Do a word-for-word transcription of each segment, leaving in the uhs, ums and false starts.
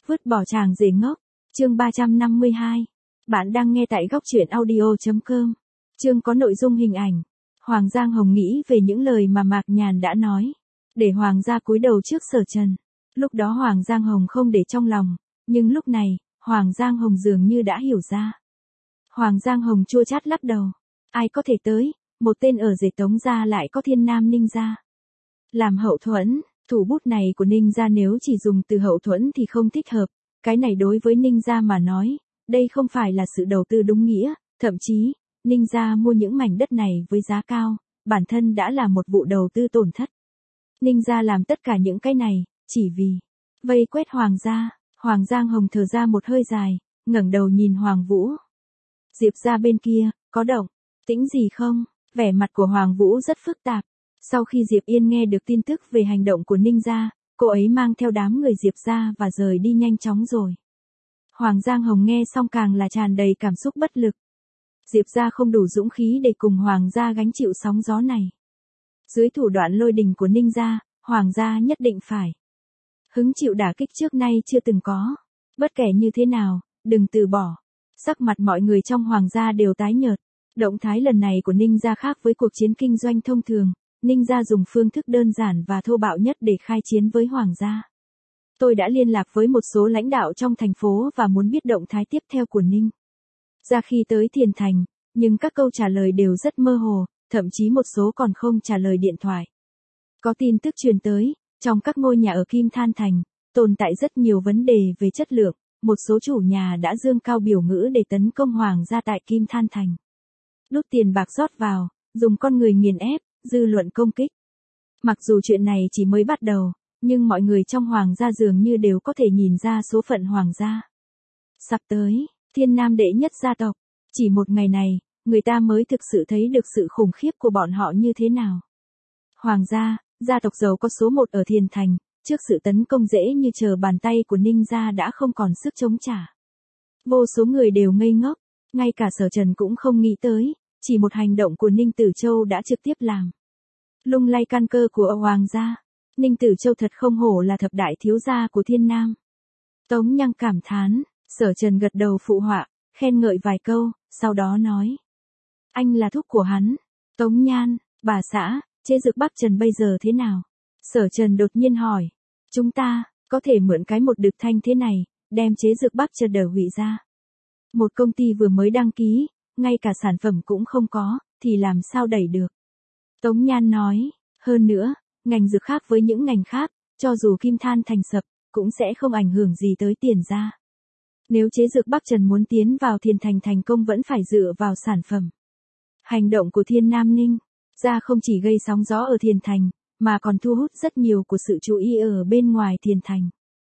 Vứt bỏ chàng rể ngốc. Chương ba trăm năm mươi hai. Bạn đang nghe tại góc truyện audio chấm com. Chương có nội dung hình ảnh. Hoàng Giang Hồng nghĩ về những lời mà Mạc Nhàn đã nói. Để Hoàng gia cúi đầu trước Sở Trần. Lúc đó Hoàng Giang Hồng không để trong lòng. Nhưng lúc này, Hoàng Giang Hồng dường như đã hiểu ra. Hoàng Giang Hồng chua chát lắc đầu. Ai có thể tới, một tên ở rể Tống gia lại có Thiên Nam Ninh gia. Làm hậu thuẫn, thủ bút này của Ninh gia nếu chỉ dùng từ hậu thuẫn thì không thích hợp. Cái này đối với Ninh gia mà nói, đây không phải là sự đầu tư đúng nghĩa, thậm chí, Ninh gia mua những mảnh đất này với giá cao, bản thân đã là một vụ đầu tư tổn thất. Ninh gia làm tất cả những cái này, chỉ vì vây quét Hoàng gia. Hoàng Giang Hồng thở ra một hơi dài, ngẩng đầu nhìn Hoàng Vũ. Diệp gia bên kia, có động tĩnh gì không? Vẻ mặt của Hoàng Vũ rất phức tạp. Sau khi Diệp Yên nghe được tin tức về hành động của Ninh gia, cô ấy mang theo đám người Diệp gia và rời đi nhanh chóng rồi. Hoàng Giang Hồng nghe xong càng là tràn đầy cảm xúc bất lực. Diệp gia không đủ dũng khí để cùng Hoàng gia gánh chịu sóng gió này. Dưới thủ đoạn lôi đình của Ninh gia, Hoàng gia nhất định phải hứng chịu đả kích trước nay chưa từng có. Bất kể như thế nào, đừng từ bỏ. Sắc mặt mọi người trong Hoàng gia đều tái nhợt. Động thái lần này của Ninh gia khác với cuộc chiến kinh doanh thông thường. Ninh gia dùng phương thức đơn giản và thô bạo nhất để khai chiến với Hoàng gia. Tôi đã liên lạc với một số lãnh đạo trong thành phố và muốn biết động thái tiếp theo của Ninh gia khi tới Thiền Thành, nhưng các câu trả lời đều rất mơ hồ, thậm chí một số còn không trả lời điện thoại. Có tin tức truyền tới, trong các ngôi nhà ở Kim Than Thành, tồn tại rất nhiều vấn đề về chất lượng, một số chủ nhà đã dương cao biểu ngữ để tấn công Hoàng gia tại Kim Than Thành. Đút tiền bạc rót vào, dùng con người nghiền ép, dư luận công kích. Mặc dù chuyện này chỉ mới bắt đầu, nhưng mọi người trong Hoàng gia dường như đều có thể nhìn ra số phận Hoàng gia. Sắp tới, Thiên Nam đệ nhất gia tộc, chỉ một ngày này, người ta mới thực sự thấy được sự khủng khiếp của bọn họ như thế nào. Hoàng gia, gia tộc giàu có số một ở Thiền Thành, trước sự tấn công dễ như trở bàn tay của Ninh gia đã không còn sức chống trả. Vô số người đều ngây ngốc, ngay cả Sở Trần cũng không nghĩ tới, chỉ một hành động của Ninh Tử Châu đã trực tiếp làm lung lay căn cơ của Hoàng gia. Ninh Tử Châu thật không hổ là thập đại thiếu gia của Thiên Nam. Tống Nhăng cảm thán, Sở Trần gật đầu phụ họa, khen ngợi vài câu, sau đó nói. Anh là thúc của hắn. Tống Nhan, bà xã, chế dược Bắc Trần bây giờ thế nào? Sở Trần đột nhiên hỏi. Chúng ta, có thể mượn cái một đực thanh thế này, đem chế dược Bắc Trần đờ hủy ra. Một công ty vừa mới đăng ký, ngay cả sản phẩm cũng không có, thì làm sao đẩy được? Tống Nhan nói, hơn nữa, ngành dược khác với những ngành khác, cho dù Kim Than Thành sập, cũng sẽ không ảnh hưởng gì tới tiền ra. Nếu chế dược Bắc Trần muốn tiến vào Thiền Thành thành công vẫn phải dựa vào sản phẩm. Hành động của Thiên Nam Ninh gia không chỉ gây sóng gió ở Thiền Thành, mà còn thu hút rất nhiều của sự chú ý ở bên ngoài Thiền Thành.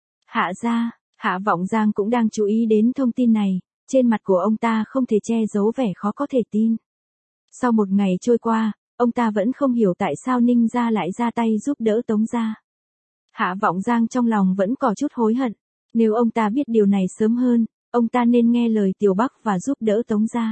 Hạ gia, Hạ Vọng Giang cũng đang chú ý đến thông tin này, trên mặt của ông ta không thể che giấu vẻ khó có thể tin. Sau một ngày trôi qua, ông ta vẫn không hiểu tại sao Ninh gia lại ra tay giúp đỡ Tống gia. Hạ Vọng Giang trong lòng vẫn có chút hối hận, nếu ông ta biết điều này sớm hơn, ông ta nên nghe lời Tiểu Bắc và giúp đỡ Tống gia.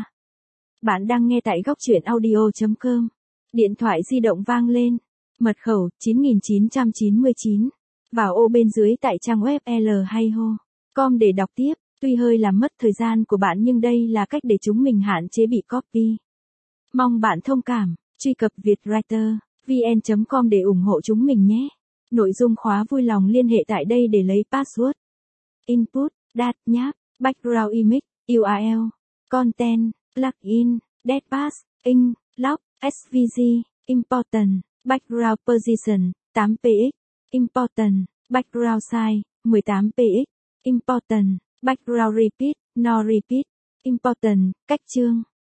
Bạn đang nghe tại góc truyện audio chấm com. Điện thoại di động vang lên. Mật khẩu chín nghìn chín trăm chín mươi chín. Vào ô bên dưới tại trang web l hay ho chấm com để đọc tiếp. Tuy hơi làm mất thời gian của bạn nhưng đây là cách để chúng mình hạn chế bị copy. Mong bạn thông cảm. Truy cập vietwriter vn chấm com để ủng hộ chúng mình nhé. Nội dung khóa vui lòng liên hệ tại đây để lấy password. Input, Dat nháp, Background Image, u rờ lờ, Content, Plugin, Deadpass, Ink, Lock, ét vê giê, Important, Background Position, tám px, Important, Background Size, mười tám px, Important, Background Repeat, No Repeat, Important, cách chương.